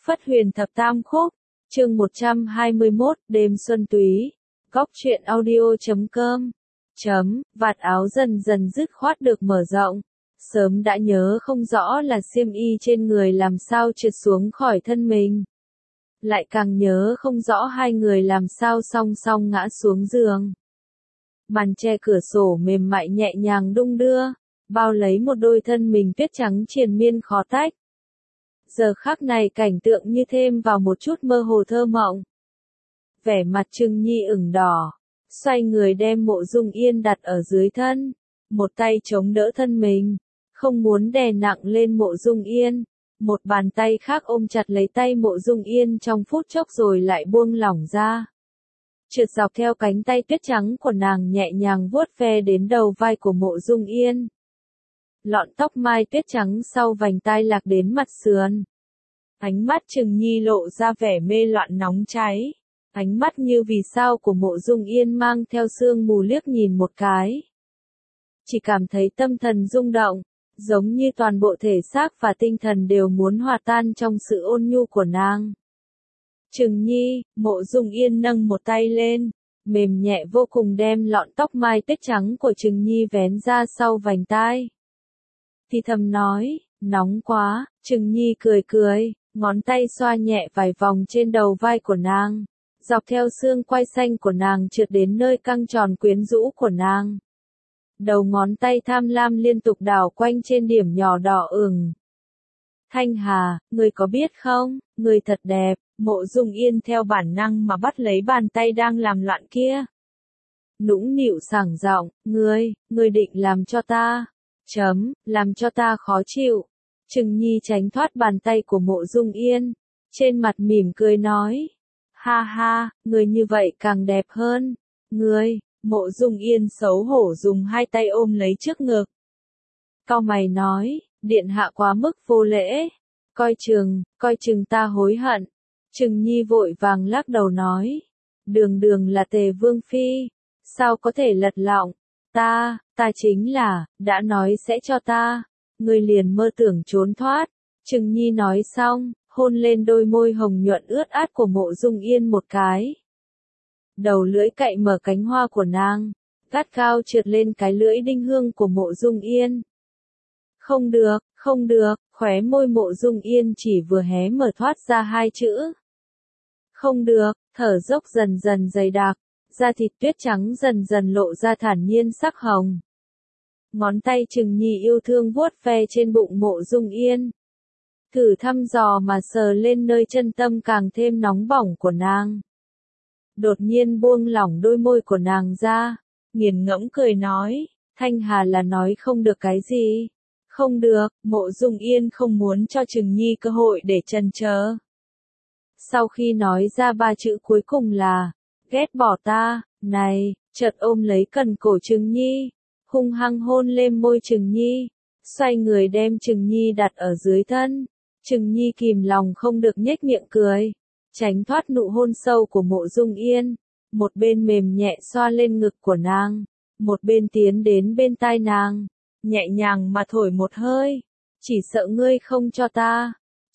Phất Huyền Thập Tam Khúc, chương 121, đêm xuân túy, góc truyện audio.com. Vạt áo dần dần dứt khoát được mở rộng, sớm đã nhớ không rõ là xiêm y trên người làm sao trượt xuống khỏi thân mình. Lại càng nhớ không rõ hai người làm sao song song ngã xuống giường. Màn che cửa sổ mềm mại nhẹ nhàng đung đưa, bao lấy một đôi thân mình tuyết trắng triền miên khó tách. Giờ khắc này cảnh tượng như thêm vào một chút mơ hồ thơ mộng. Vẻ mặt Trừng Nhi ửng đỏ, xoay người đem Mộ Dung Yên đặt ở dưới thân, một tay chống đỡ thân mình, không muốn đè nặng lên Mộ Dung Yên, một bàn tay khác ôm chặt lấy tay Mộ Dung Yên trong phút chốc rồi lại buông lỏng ra. Trượt dọc theo cánh tay tuyết trắng của nàng nhẹ nhàng vuốt ve đến đầu vai của Mộ Dung Yên. Lọn tóc mai tuyết trắng sau vành tai lạc đến mặt sườn. Ánh mắt Trừng Nhi lộ ra vẻ mê loạn nóng cháy. Ánh mắt như vì sao của Mộ Dung Yên mang theo sương mù liếc nhìn một cái. Chỉ cảm thấy tâm thần rung động, giống như toàn bộ thể xác và tinh thần đều muốn hòa tan trong sự ôn nhu của nàng. Trừng Nhi, Mộ Dung Yên nâng một tay lên, mềm nhẹ vô cùng đem lọn tóc mai tuyết trắng của Trừng Nhi vén ra sau vành tai. Thì thầm nói, nóng quá. Trừng Nhi cười cười, ngón tay xoa nhẹ vài vòng trên đầu vai của nàng, dọc theo xương quai xanh của nàng trượt đến nơi căng tròn quyến rũ của nàng. Đầu ngón tay tham lam liên tục đảo quanh trên điểm nhỏ đỏ ửng. Thanh Hà, ngươi có biết không, ngươi thật đẹp. Mộ Dung Yên theo bản năng mà bắt lấy bàn tay đang làm loạn kia. Nũng nịu sảng giọng, ngươi định làm cho ta, làm cho ta khó chịu. Trừng Nhi tránh thoát bàn tay của Mộ Dung Yên, trên mặt mỉm cười nói, ha ha, ngươi như vậy càng đẹp hơn. Mộ Dung Yên xấu hổ dùng hai tay ôm lấy trước ngực. Cau mày nói, điện hạ quá mức vô lễ, coi chừng ta hối hận. Trừng Nhi vội vàng lắc đầu nói, đường là Tề Vương Phi, sao có thể lật lọng, ta chính là, đã nói sẽ cho ta, ngươi liền mơ tưởng trốn thoát. Trừng Nhi nói xong, hôn lên đôi môi hồng nhuận ướt át của Mộ Dung Yên một cái. Đầu lưỡi cạy mở cánh hoa của nàng, gắt gao trượt lên cái lưỡi đinh hương của Mộ Dung Yên. Không được, khóe môi Mộ Dung Yên chỉ vừa hé mở thoát ra hai chữ. Không được, thở dốc dần dần dày đặc, da thịt tuyết trắng dần dần lộ ra thản nhiên sắc hồng. Ngón tay Trừng Nhi yêu thương vuốt ve trên bụng Mộ Dung Yên. Thử thăm dò mà sờ lên nơi chân tâm càng thêm nóng bỏng của nàng. Đột nhiên buông lỏng đôi môi của nàng ra, nghiền ngẫm cười nói, Thanh Hà là nói không được cái gì. Không được, Mộ Dung Yên không muốn cho Trừng Nhi cơ hội để chần chờ. Sau khi nói ra ba chữ cuối cùng là, ghét bỏ ta, này, chợt ôm lấy cần cổ Trừng Nhi, hung hăng hôn lên môi Trừng Nhi, xoay người đem Trừng Nhi đặt ở dưới thân. Trừng Nhi kìm lòng không được nhếch miệng cười, tránh thoát nụ hôn sâu của Mộ Dung Yên, một bên mềm nhẹ xoa lên ngực của nàng, một bên tiến đến bên tai nàng, nhẹ nhàng mà thổi một hơi, chỉ sợ ngươi không cho ta.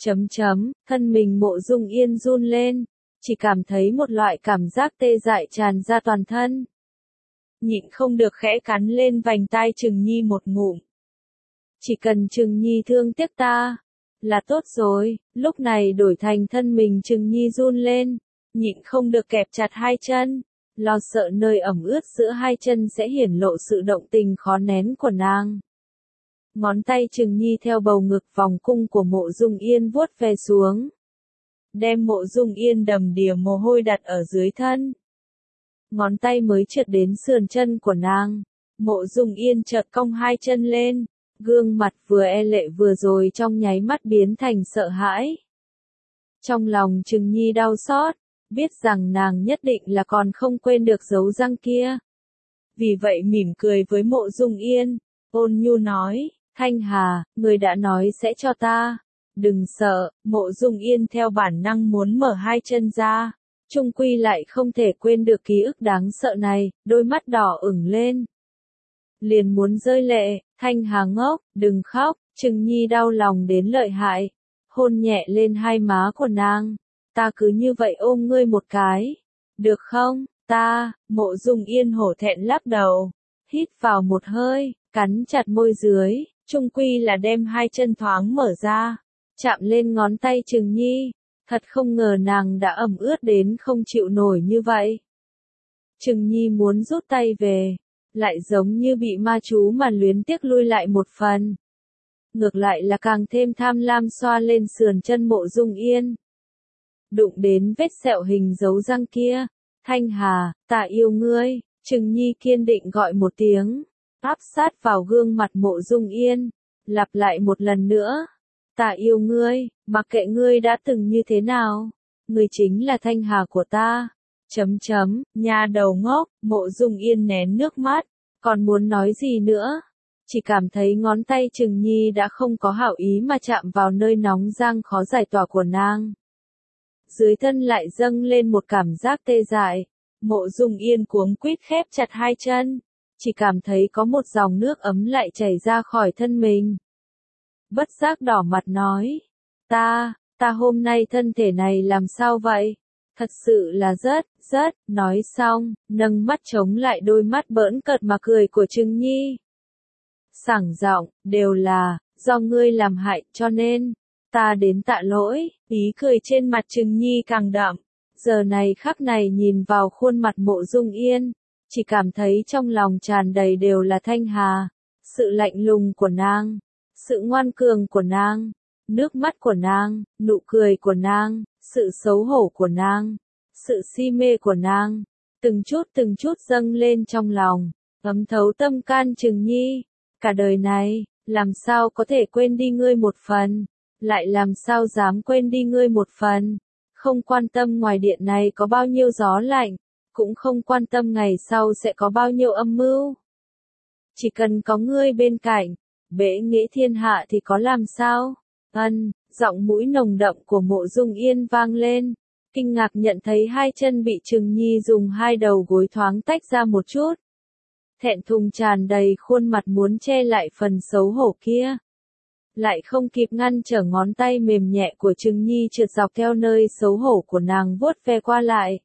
Thân mình Mộ Dung Yên run lên, chỉ cảm thấy một loại cảm giác tê dại tràn ra toàn thân. Nhịn không được khẽ cắn lên vành tai Trừng Nhi một ngụm. Chỉ cần Trừng Nhi thương tiếc ta, là tốt rồi. Lúc này đổi thành thân mình Trừng Nhi run lên, nhịn không được kẹp chặt hai chân, lo sợ nơi ẩm ướt giữa hai chân sẽ hiển lộ sự động tình khó nén của nàng. Ngón tay Trừng Nhi theo bầu ngực vòng cung của Mộ Dung Yên vuốt ve xuống, đem Mộ Dung Yên đầm đìa mồ hôi đặt ở dưới thân. Ngón tay mới trượt đến sườn chân của nàng, Mộ Dung Yên chợt cong hai chân lên, gương mặt vừa e lệ vừa rồi trong nháy mắt biến thành sợ hãi. Trong lòng Trừng Nhi đau xót, biết rằng nàng nhất định là còn không quên được dấu răng kia. Vì vậy mỉm cười với Mộ Dung Yên, ôn nhu nói, Thanh Hà, ngươi đã nói sẽ cho ta. Đừng sợ. Mộ Dung Yên theo bản năng muốn mở hai chân ra, chung quy lại không thể quên được ký ức đáng sợ này, đôi mắt đỏ ửng lên. Liền muốn rơi lệ. Thanh Hà ngốc, đừng khóc. Trừng Nhi đau lòng đến lợi hại, hôn nhẹ lên hai má của nàng. Ta cứ như vậy ôm ngươi một cái. Được không? Mộ Dung Yên hổ thẹn lắc đầu. Hít vào một hơi, cắn chặt môi dưới, chung quy là đem hai chân thoáng mở ra. Chạm lên ngón tay Trừng Nhi. Thật không ngờ nàng đã ẩm ướt đến không chịu nổi như vậy. Trừng Nhi muốn rút tay về, lại giống như bị ma chú mà luyến tiếc lui lại một phần. Ngược lại là càng thêm tham lam xoa lên sườn chân Mộ Dung Yên. Đụng đến vết sẹo hình dấu răng kia. Thanh Hà, ta yêu ngươi. Trừng Nhi kiên định gọi một tiếng, áp sát vào gương mặt Mộ Dung Yên, lặp lại một lần nữa. Ta yêu ngươi, mặc kệ ngươi đã từng như thế nào, ngươi chính là Thanh Hà của ta. Nhà đầu ngốc, Mộ Dung Yên nén nước mắt, còn muốn nói gì nữa? Chỉ cảm thấy ngón tay Trừng Nhi đã không có hảo ý mà chạm vào nơi nóng rang khó giải tỏa của nàng. Dưới thân lại dâng lên một cảm giác tê dại. Mộ Dung Yên cuống quýt khép chặt hai chân, chỉ cảm thấy có một dòng nước ấm lại chảy ra khỏi thân mình. Bất giác đỏ mặt nói, ta hôm nay thân thể này làm sao vậy? Thật sự là rất, nói xong, nâng mắt chống lại đôi mắt bỡn cợt mà cười của Trừng Nhi. Sảng giọng, đều là, do ngươi làm hại cho nên, ta đến tạ lỗi, ý cười trên mặt Trừng Nhi càng đậm. Giờ này khắc này nhìn vào khuôn mặt Mộ Dung Yên, chỉ cảm thấy trong lòng tràn đầy đều là Thanh Hà, sự lạnh lùng của nàng, sự ngoan cường của nàng, nước mắt của nàng, nụ cười của nàng, sự xấu hổ của nàng, sự si mê của nàng, từng chút dâng lên trong lòng, ấm thấu tâm can Trừng Nhi. Cả đời này, làm sao có thể quên đi ngươi một phần, lại làm sao dám quên đi ngươi một phần. Không quan tâm ngoài điện này có bao nhiêu gió lạnh, cũng không quan tâm ngày sau sẽ có bao nhiêu âm mưu. Chỉ cần có ngươi bên cạnh, bệ nghệ thiên hạ thì có làm sao? Giọng mũi nồng đậm của Mộ Dung Yên vang lên, kinh ngạc nhận thấy hai chân bị Trừng Nhi dùng hai đầu gối thoáng tách ra một chút. Thẹn thùng tràn đầy khuôn mặt muốn che lại phần xấu hổ kia. Lại không kịp ngăn trở ngón tay mềm nhẹ của Trừng Nhi trượt dọc theo nơi xấu hổ của nàng vuốt ve qua lại.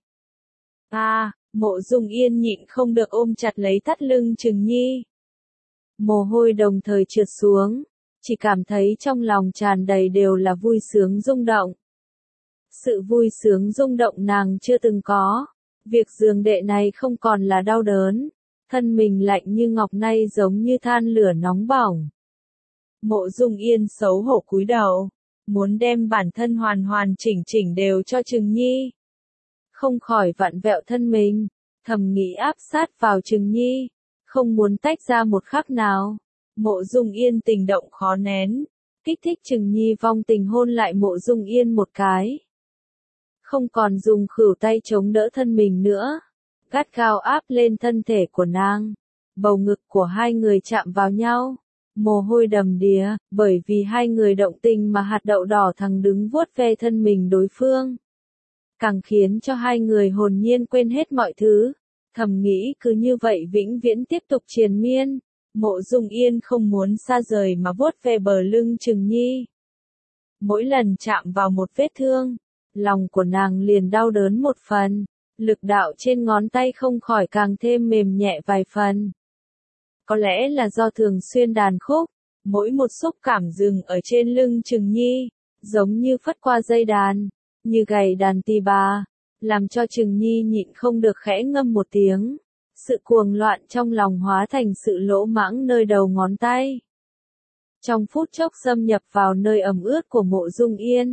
Mộ Dung Yên nhịn không được ôm chặt lấy thắt lưng Trừng Nhi. Mồ hôi đồng thời trượt xuống, chỉ cảm thấy trong lòng tràn đầy đều là vui sướng rung động. Sự vui sướng rung động nàng chưa từng có. Việc giường đệ này không còn là đau đớn, thân mình lạnh như ngọc nay giống như than lửa nóng bỏng. Mộ Dung Yên xấu hổ cúi đầu, muốn đem bản thân hoàn hoàn chỉnh chỉnh đều cho Trừng Nhi. Không khỏi vặn vẹo thân mình, thầm nghĩ áp sát vào Trừng Nhi, không muốn tách ra một khắc nào. Mộ Dung Yên tình động khó nén, kích thích Trừng Nhi vong tình hôn lại Mộ Dung Yên một cái. Không còn dùng khuỷu tay chống đỡ thân mình nữa, gắt gao áp lên thân thể của nàng. Bầu ngực của hai người chạm vào nhau. Mồ hôi đầm đìa, bởi vì hai người động tình mà hạt đậu đỏ thằng đứng vuốt ve thân mình đối phương. Càng khiến cho hai người hồn nhiên quên hết mọi thứ. Thầm nghĩ cứ như vậy vĩnh viễn tiếp tục triền miên. Mộ Dung Yên không muốn xa rời mà vuốt ve bờ lưng Trừng Nhi. Mỗi lần chạm vào một vết thương, lòng của nàng liền đau đớn một phần. Lực đạo trên ngón tay không khỏi càng thêm mềm nhẹ vài phần. Có lẽ là do thường xuyên đàn khúc, mỗi một xúc cảm dừng ở trên lưng Trừng Nhi, giống như phất qua dây đàn, như gảy đàn tỳ bà, làm cho Trừng Nhi nhịn không được khẽ ngâm một tiếng. Sự cuồng loạn trong lòng hóa thành sự lỗ mãng nơi đầu ngón tay. Trong phút chốc xâm nhập vào nơi ẩm ướt của Mộ Dung Yên.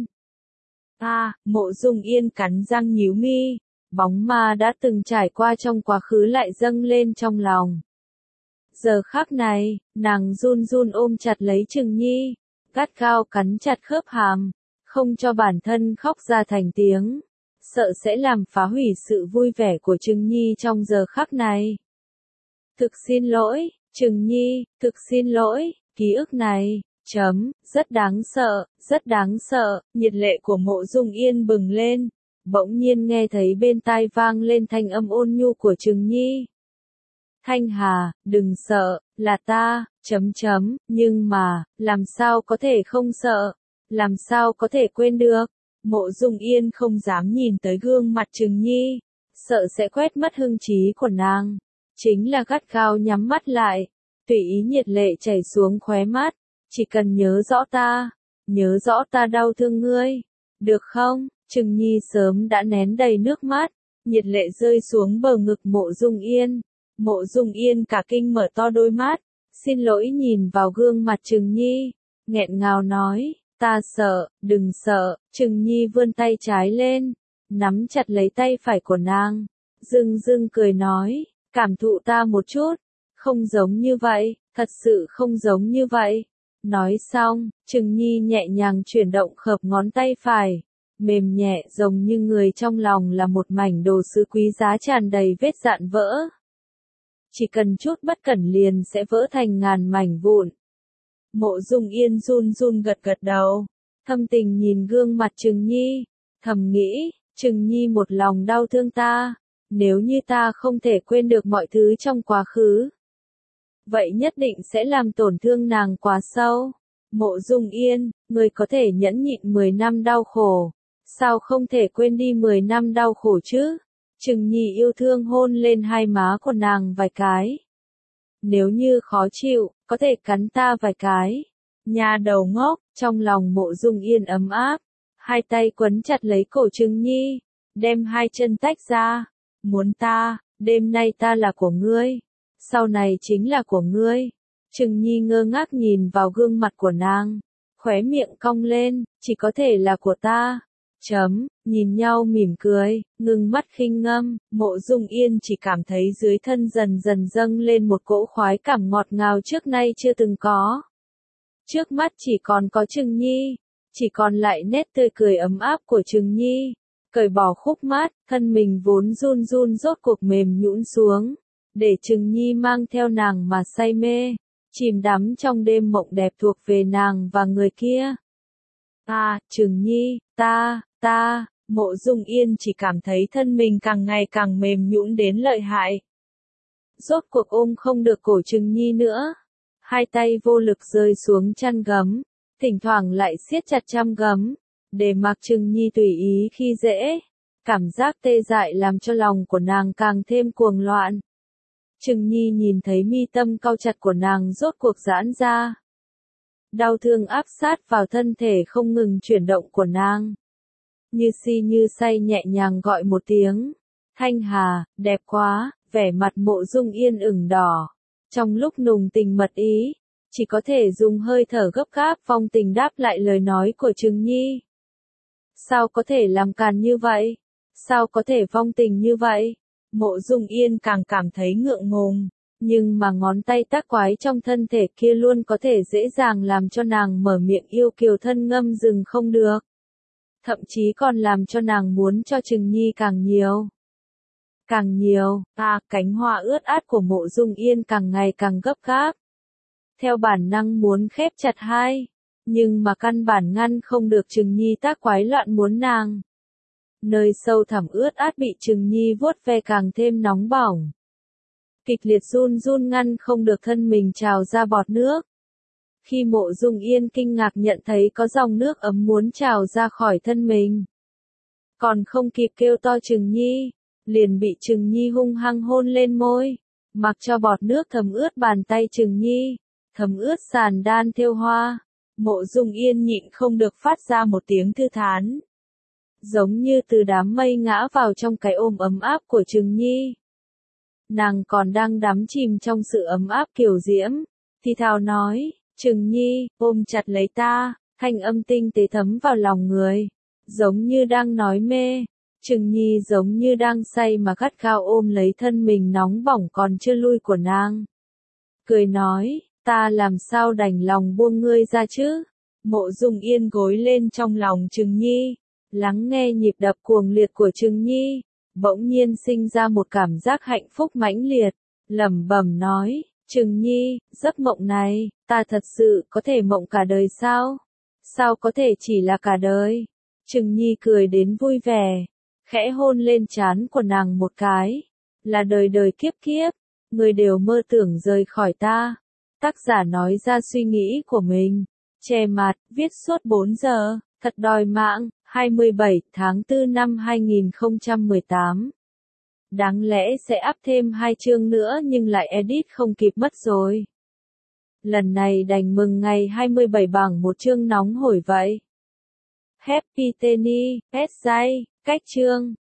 Mộ Dung Yên cắn răng nhíu mi, bóng ma đã từng trải qua trong quá khứ lại dâng lên trong lòng. Giờ khắc này, nàng run run ôm chặt lấy Trừng Nhi, gắt gao cắn chặt khớp hàm, không cho bản thân khóc ra thành tiếng, sợ sẽ làm phá hủy sự vui vẻ của Trừng Nhi trong giờ khắc này. Thực xin lỗi, Trừng Nhi, thực xin lỗi, ký ức này, rất đáng sợ, nhiệt lệ của Mộ Dung Yên bừng lên, bỗng nhiên nghe thấy bên tai vang lên thanh âm ôn nhu của Trừng Nhi. Thanh Hà, đừng sợ, là ta, nhưng mà, làm sao có thể không sợ, làm sao có thể quên được. Mộ Dung Yên không dám nhìn tới gương mặt Trừng Nhi, sợ sẽ quét mất hưng trí của nàng. Chính là gắt gao nhắm mắt lại, tùy ý nhiệt lệ chảy xuống khóe mắt. Chỉ cần nhớ rõ ta đau thương ngươi, được không? Trừng Nhi sớm đã nén đầy nước mắt, nhiệt lệ rơi xuống bờ ngực Mộ Dung Yên. Mộ Dung Yên cả kinh mở to đôi mắt, xin lỗi nhìn vào gương mặt Trừng Nhi, nghẹn ngào nói, ta sợ, đừng sợ. Trừng Nhi vươn tay trái lên, nắm chặt lấy tay phải của nàng, dưng dưng cười nói, cảm thụ ta một chút, không giống như vậy, thật sự không giống như vậy. Nói xong, Trừng Nhi nhẹ nhàng chuyển động khớp ngón tay phải, mềm nhẹ giống như người trong lòng là một mảnh đồ sứ quý giá tràn đầy vết dạn vỡ. Chỉ cần chút bất cẩn liền sẽ vỡ thành ngàn mảnh vụn. Mộ Dung Yên run run gật gật đầu, thâm tình nhìn gương mặt Trừng Nhi, thầm nghĩ, Trừng Nhi một lòng đau thương ta, nếu như ta không thể quên được mọi thứ trong quá khứ, vậy nhất định sẽ làm tổn thương nàng quá sâu. Mộ Dung Yên, người có thể nhẫn nhịn 10 năm đau khổ, sao không thể quên đi 10 năm đau khổ chứ? Trừng Nhi yêu thương hôn lên hai má của nàng vài cái. Nếu như khó chịu, có thể cắn ta vài cái. Nhà đầu ngốc, trong lòng Mộ Dung Yên ấm áp, hai tay quấn chặt lấy cổ Trừng Nhi, đem hai chân tách ra. Muốn ta, đêm nay ta là của ngươi, sau này chính là của ngươi. Trừng Nhi ngơ ngác nhìn vào gương mặt của nàng, khóe miệng cong lên, chỉ có thể là của ta. Nhìn nhau mỉm cười, ngừng mắt khinh ngâm, Mộ Dung Yên chỉ cảm thấy dưới thân dần dần dâng lên một cỗ khoái cảm ngọt ngào trước nay chưa từng có. Trước mắt chỉ còn có Trừng Nhi, chỉ còn lại nét tươi cười ấm áp của Trừng Nhi. Cởi bỏ khúc mát, thân mình vốn run run rốt cuộc mềm nhũn xuống, để Trừng Nhi mang theo nàng mà say mê, chìm đắm trong đêm mộng đẹp thuộc về nàng và người kia. Trừng Nhi, ta, Mộ Dung Yên chỉ cảm thấy thân mình càng ngày càng mềm nhũn đến lợi hại. Rốt cuộc ôm không được cổ Trừng Nhi nữa, hai tay vô lực rơi xuống chăn gấm, thỉnh thoảng lại siết chặt chăn gấm, để mặc Trừng Nhi tùy ý khi dễ. Cảm giác tê dại làm cho lòng của nàng càng thêm cuồng loạn. Trừng Nhi nhìn thấy mi tâm cau chặt của nàng rốt cuộc giãn ra. Đau thương áp sát vào thân thể không ngừng chuyển động của nàng. Như si như say nhẹ nhàng gọi một tiếng. Thanh Hà, đẹp quá, vẻ mặt Mộ Dung Yên ửng đỏ. Trong lúc nùng tình mật ý, chỉ có thể dùng hơi thở gấp gáp phong tình đáp lại lời nói của Trừng Nhi. Sao có thể làm càn như vậy? Sao có thể vong tình như vậy? Mộ Dung Yên càng cảm thấy ngượng ngùng, nhưng mà ngón tay tác quái trong thân thể kia luôn có thể dễ dàng làm cho nàng mở miệng yêu kiều thân ngâm dừng không được. Thậm chí còn làm cho nàng muốn cho Trừng Nhi càng nhiều. Càng nhiều, cánh hoa ướt át của Mộ Dung Yên càng ngày càng gấp gáp. Theo bản năng muốn khép chặt hai, nhưng mà căn bản ngăn không được Trừng Nhi tác quái loạn muốn nàng. Nơi sâu thẳm ướt át bị Trừng Nhi vuốt ve càng thêm nóng bỏng. Kịch liệt run run ngăn không được thân mình trào ra bọt nước. Khi Mộ Dung Yên kinh ngạc nhận thấy có dòng nước ấm muốn trào ra khỏi thân mình. Còn không kịp kêu to Trừng Nhi, liền bị Trừng Nhi hung hăng hôn lên môi, mặc cho bọt nước thấm ướt bàn tay Trừng Nhi, thấm ướt sàn đan thêu hoa. Mộ Dung Yên nhịn không được phát ra một tiếng thư thán. Giống như từ đám mây ngã vào trong cái ôm ấm áp của Trừng Nhi. Nàng còn đang đắm chìm trong sự ấm áp kiều diễm, thì thào nói, Trừng Nhi, ôm chặt lấy ta, thanh âm tinh tế thấm vào lòng người, giống như đang nói mê. Trừng Nhi giống như đang say mà gắt gao ôm lấy thân mình nóng bỏng còn chưa lui của nàng. Cười nói, ta làm sao đành lòng buông ngươi ra chứ? Mộ Dung Yên gối lên trong lòng Trừng Nhi, lắng nghe nhịp đập cuồng liệt của Trừng Nhi, bỗng nhiên sinh ra một cảm giác hạnh phúc mãnh liệt, lẩm bẩm nói, Trừng Nhi, giấc mộng này, ta thật sự có thể mộng cả đời sao? Sao có thể chỉ là cả đời? Trừng Nhi cười đến vui vẻ, khẽ hôn lên trán của nàng một cái, là đời đời kiếp kiếp, người đều mơ tưởng rời khỏi ta. Tác giả nói ra suy nghĩ của mình. Che mặt, viết suốt 4 giờ, thật đòi mạng, 27 tháng 4 năm 2018. Đáng lẽ sẽ up thêm 2 chương nữa nhưng lại edit không kịp mất rồi. Lần này đành mừng ngày 27 bằng một chương nóng hổi vậy. Happy Tenny, cách chương.